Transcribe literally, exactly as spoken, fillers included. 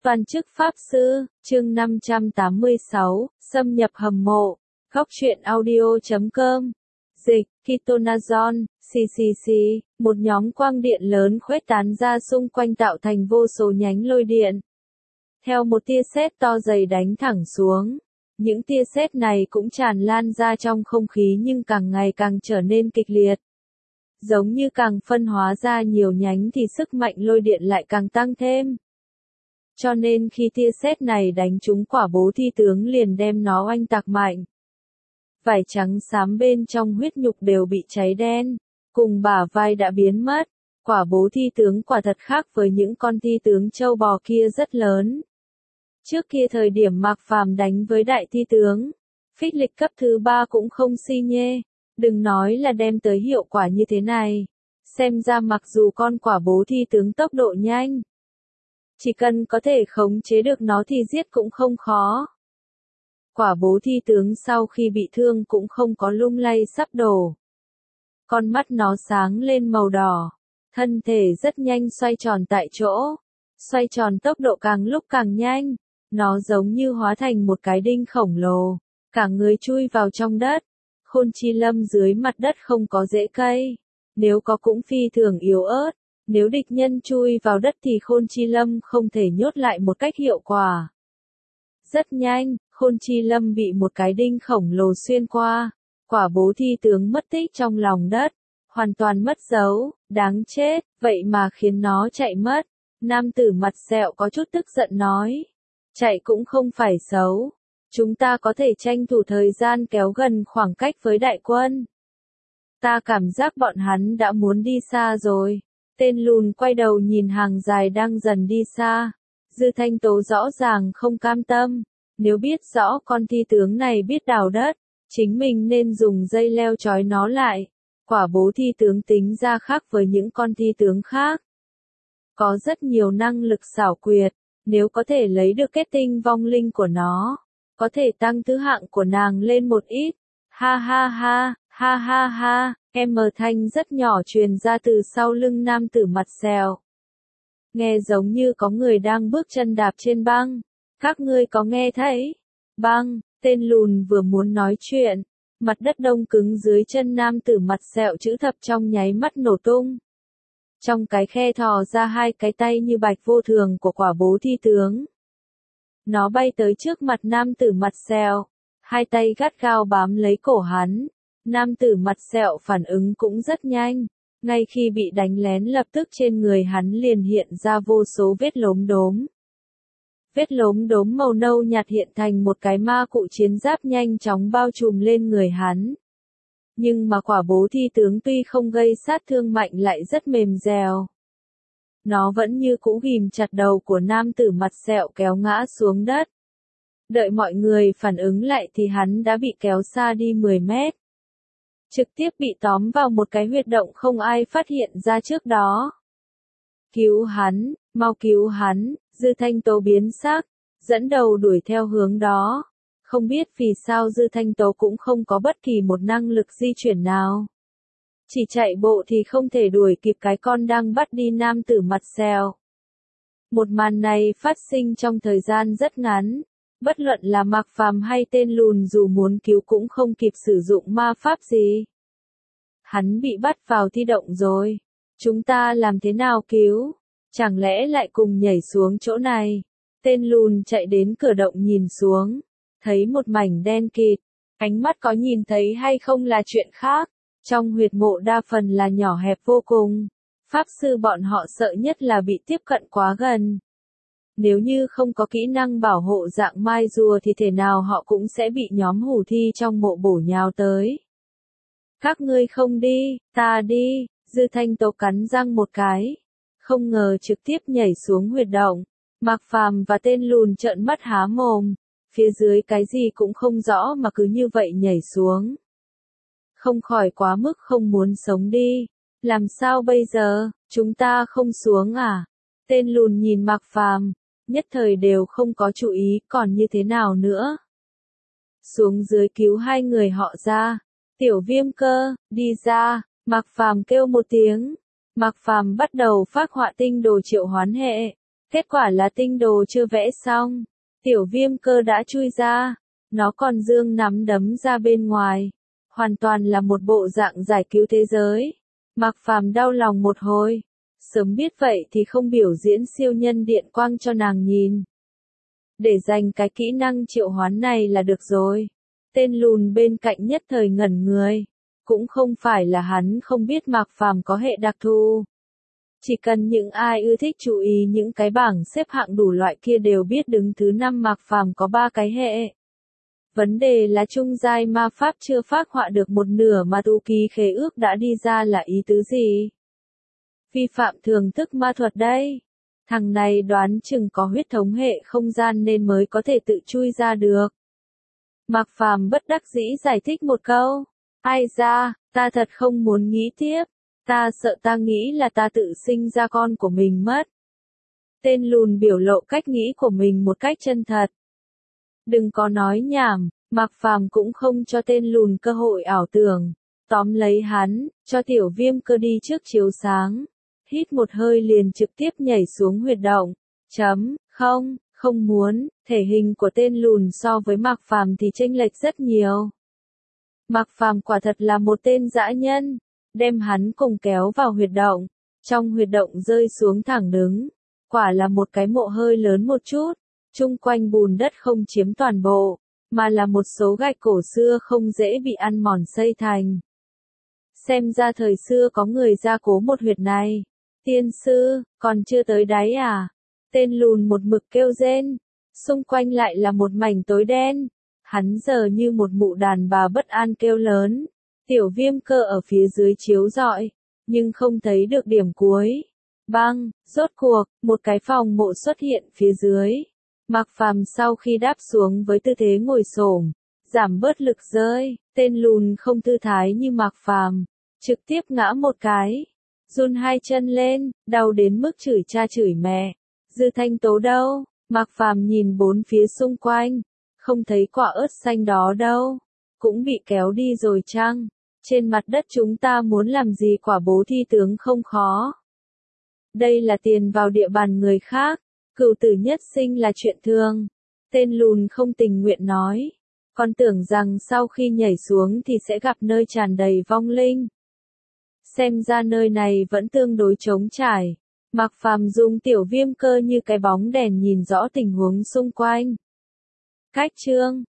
Toàn chức Pháp Sư, chương năm trăm tám mươi sáu, xâm nhập hầm mộ, góc truyện audio chấm com. Dịch, Kitonazon, xê xê xê, một nhóm quang điện lớn khuếch tán ra xung quanh tạo thành vô số nhánh lôi điện. Theo một tia sét to dày đánh thẳng xuống, những tia sét này cũng tràn lan ra trong không khí nhưng càng ngày càng trở nên kịch liệt. Giống như càng phân hóa ra nhiều nhánh thì sức mạnh lôi điện lại càng tăng thêm. Cho nên khi tia sét này đánh trúng quả bố thi tướng liền đem nó oanh tạc mạnh. Vải trắng xám bên trong huyết nhục đều bị cháy đen, cùng bả vai đã biến mất. Quả bố thi tướng quả thật khác với những con thi tướng châu bò kia rất lớn. Trước kia thời điểm Mạc Phàm đánh với đại thi tướng, phích lịch cấp thứ ba cũng không si nhê, đừng nói là đem tới hiệu quả như thế này. Xem ra mặc dù con quả bố thi tướng tốc độ nhanh, chỉ cần có thể khống chế được nó thì giết cũng không khó. Quả bố thi tướng sau khi bị thương cũng không có lung lay sắp đổ. Con mắt nó sáng lên màu đỏ, thân thể rất nhanh xoay tròn tại chỗ. Xoay tròn tốc độ càng lúc càng nhanh, nó giống như hóa thành một cái đinh khổng lồ, cả người chui vào trong đất. Khôn Chi Lâm dưới mặt đất không có rễ cây, nếu có cũng phi thường yếu ớt. Nếu địch nhân chui vào đất thì Khôn Chi Lâm không thể nhốt lại một cách hiệu quả. Rất nhanh, Khôn Chi Lâm bị một cái đinh khổng lồ xuyên qua. Quả bố thi tướng mất tích trong lòng đất, hoàn toàn mất dấu, đáng chết, vậy mà khiến nó chạy mất. Nam tử mặt sẹo có chút tức giận nói. Chạy cũng không phải xấu. Chúng ta có thể tranh thủ thời gian kéo gần khoảng cách với đại quân. Ta cảm giác bọn hắn đã muốn đi xa rồi. Tên lùn quay đầu nhìn hàng dài đang dần đi xa. Dư Thanh Tố rõ ràng không cam tâm. Nếu biết rõ con thi tướng này biết đào đất, chính mình nên dùng dây leo trói nó lại. Quả bố thi tướng tính ra khác với những con thi tướng khác. Có rất nhiều năng lực xảo quyệt. Nếu có thể lấy được kết tinh vong linh của nó, có thể tăng thứ hạng của nàng lên một ít. Ha ha ha, ha ha ha, em mờ thanh rất nhỏ truyền ra từ sau lưng nam tử mặt sẹo. Nghe giống như có người đang bước chân đạp trên băng. Các ngươi có nghe thấy? Băng, tên lùn vừa muốn nói chuyện. Mặt đất đông cứng dưới chân nam tử mặt sẹo chữ thập trong nháy mắt nổ tung. Trong cái khe thò ra hai cái tay như bạch vô thường của quả bố thi tướng. Nó bay tới trước mặt nam tử mặt sẹo. Hai tay gắt gao bám lấy cổ hắn. Nam tử mặt sẹo phản ứng cũng rất nhanh. Ngay khi bị đánh lén lập tức trên người hắn liền hiện ra vô số vết lốm đốm. Vết lốm đốm màu nâu nhạt hiện thành một cái ma cụ chiến giáp nhanh chóng bao trùm lên người hắn. Nhưng mà quả bố thi tướng tuy không gây sát thương mạnh lại rất mềm dẻo. Nó vẫn như cũ ghìm chặt đầu của nam tử mặt sẹo kéo ngã xuống đất. Đợi mọi người phản ứng lại thì hắn đã bị kéo xa đi mười mét. Trực tiếp bị tóm vào một cái huyệt động không ai phát hiện ra trước đó. Cứu hắn, mau cứu hắn, Dư Thanh Tố biến sắc, dẫn đầu đuổi theo hướng đó. Không biết vì sao Dư Thanh Tố cũng không có bất kỳ một năng lực di chuyển nào. Chỉ chạy bộ thì không thể đuổi kịp cái con đang bắt đi nam tử mặt sẹo. Một màn này phát sinh trong thời gian rất ngắn. Bất luận là Mạc Phàm hay tên lùn dù muốn cứu cũng không kịp sử dụng ma pháp gì. Hắn bị bắt vào thi động rồi. Chúng ta làm thế nào cứu? Chẳng lẽ lại cùng nhảy xuống chỗ này? Tên lùn chạy đến cửa động nhìn xuống. Thấy một mảnh đen kịt. Ánh mắt có nhìn thấy hay không là chuyện khác. Trong huyệt mộ đa phần là nhỏ hẹp vô cùng. Pháp sư bọn họ sợ nhất là bị tiếp cận quá gần. Nếu như không có kỹ năng bảo hộ dạng mai rùa thì thể nào họ cũng sẽ bị nhóm hủ thi trong mộ bổ nhào tới. Các ngươi không đi, ta đi, Dư Thanh Tố cắn răng một cái. Không ngờ trực tiếp nhảy xuống huyệt động. Mạc Phàm và tên lùn trợn mắt há mồm. Phía dưới cái gì cũng không rõ mà cứ như vậy nhảy xuống. Không khỏi quá mức không muốn sống đi. Làm sao bây giờ, chúng ta không xuống à? Tên lùn nhìn Mạc Phàm, nhất thời đều không có chú ý còn như thế nào nữa. Xuống dưới cứu hai người họ ra. Tiểu Viêm Cơ, đi ra, Mạc Phàm kêu một tiếng. Mạc Phàm bắt đầu phác họa tinh đồ triệu hoán hệ. Kết quả là tinh đồ chưa vẽ xong, tiểu viêm cơ đã chui ra, nó còn giương nắm đấm ra bên ngoài, hoàn toàn là một bộ dạng giải cứu thế giới. Mạc Phàm đau lòng một hồi, sớm biết vậy thì không biểu diễn siêu nhân điện quang cho nàng nhìn. Để dành cái kỹ năng triệu hoán này là được rồi. Tên lùn bên cạnh nhất thời ngẩn người, cũng không phải là hắn không biết Mạc Phàm có hệ đặc thù. Chỉ cần những ai ưa thích chú ý những cái bảng xếp hạng đủ loại kia đều biết đứng thứ năm Mạc Phàm có ba cái hệ. Vấn đề là trung giai ma pháp chưa phác họa được một nửa mà tu ký khế ước đã đi ra là ý tứ gì? Vi phạm thường thức ma thuật đây. Thằng này đoán chừng có huyết thống hệ không gian nên mới có thể tự chui ra được. Mạc Phàm bất đắc dĩ giải thích một câu. Ai ra, ta thật không muốn nghĩ tiếp. Ta sợ ta nghĩ là ta tự sinh ra con của mình mất. Tên lùn biểu lộ cách nghĩ của mình một cách chân thật. Đừng có nói nhảm, Mạc Phàm cũng không cho tên lùn cơ hội ảo tưởng. Tóm lấy hắn, cho tiểu viêm cơ đi trước chiếu sáng. Hít một hơi liền trực tiếp nhảy xuống huyệt động. Chấm, không, không muốn, thể hình của tên lùn so với Mạc Phàm thì chênh lệch rất nhiều. Mạc Phàm quả thật là một tên dã nhân, đem hắn cùng kéo vào huyệt động. Trong huyệt động rơi xuống thẳng đứng, quả là một cái mộ hơi lớn một chút, chung quanh bùn đất không chiếm toàn bộ, mà là một số gạch cổ xưa không dễ bị ăn mòn xây thành. Xem ra thời xưa có người gia cố một huyệt này. Tiên sư, còn chưa tới đáy à? Tên lùn một mực kêu rên, xung quanh lại là một mảnh tối đen. Hắn giờ như một mụ đàn bà bất an kêu lớn. Tiểu viêm cơ ở phía dưới chiếu rọi, nhưng không thấy được điểm cuối. Băng, rốt cuộc, một cái phòng mộ xuất hiện phía dưới. Mạc Phàm sau khi đáp xuống với tư thế ngồi xổm, giảm bớt lực rơi, tên lùn không thư thái như Mạc Phàm, trực tiếp ngã một cái, run hai chân lên, đau đến mức chửi cha chửi mẹ. Dư Thanh Tố đâu? Mạc Phàm nhìn bốn phía xung quanh, không thấy quả ớt xanh đó đâu, cũng bị kéo đi rồi chăng? Trên mặt đất chúng ta muốn làm gì quả bố thi tướng không khó. Đây là tiền vào địa bàn người khác, cửu tử nhất sinh là chuyện thường. Tên lùn không tình nguyện nói, còn tưởng rằng sau khi nhảy xuống thì sẽ gặp nơi tràn đầy vong linh. Xem ra nơi này vẫn tương đối trống trải. Mạc Phàm dùng tiểu viêm cơ như cái bóng đèn nhìn rõ tình huống xung quanh. Cách chương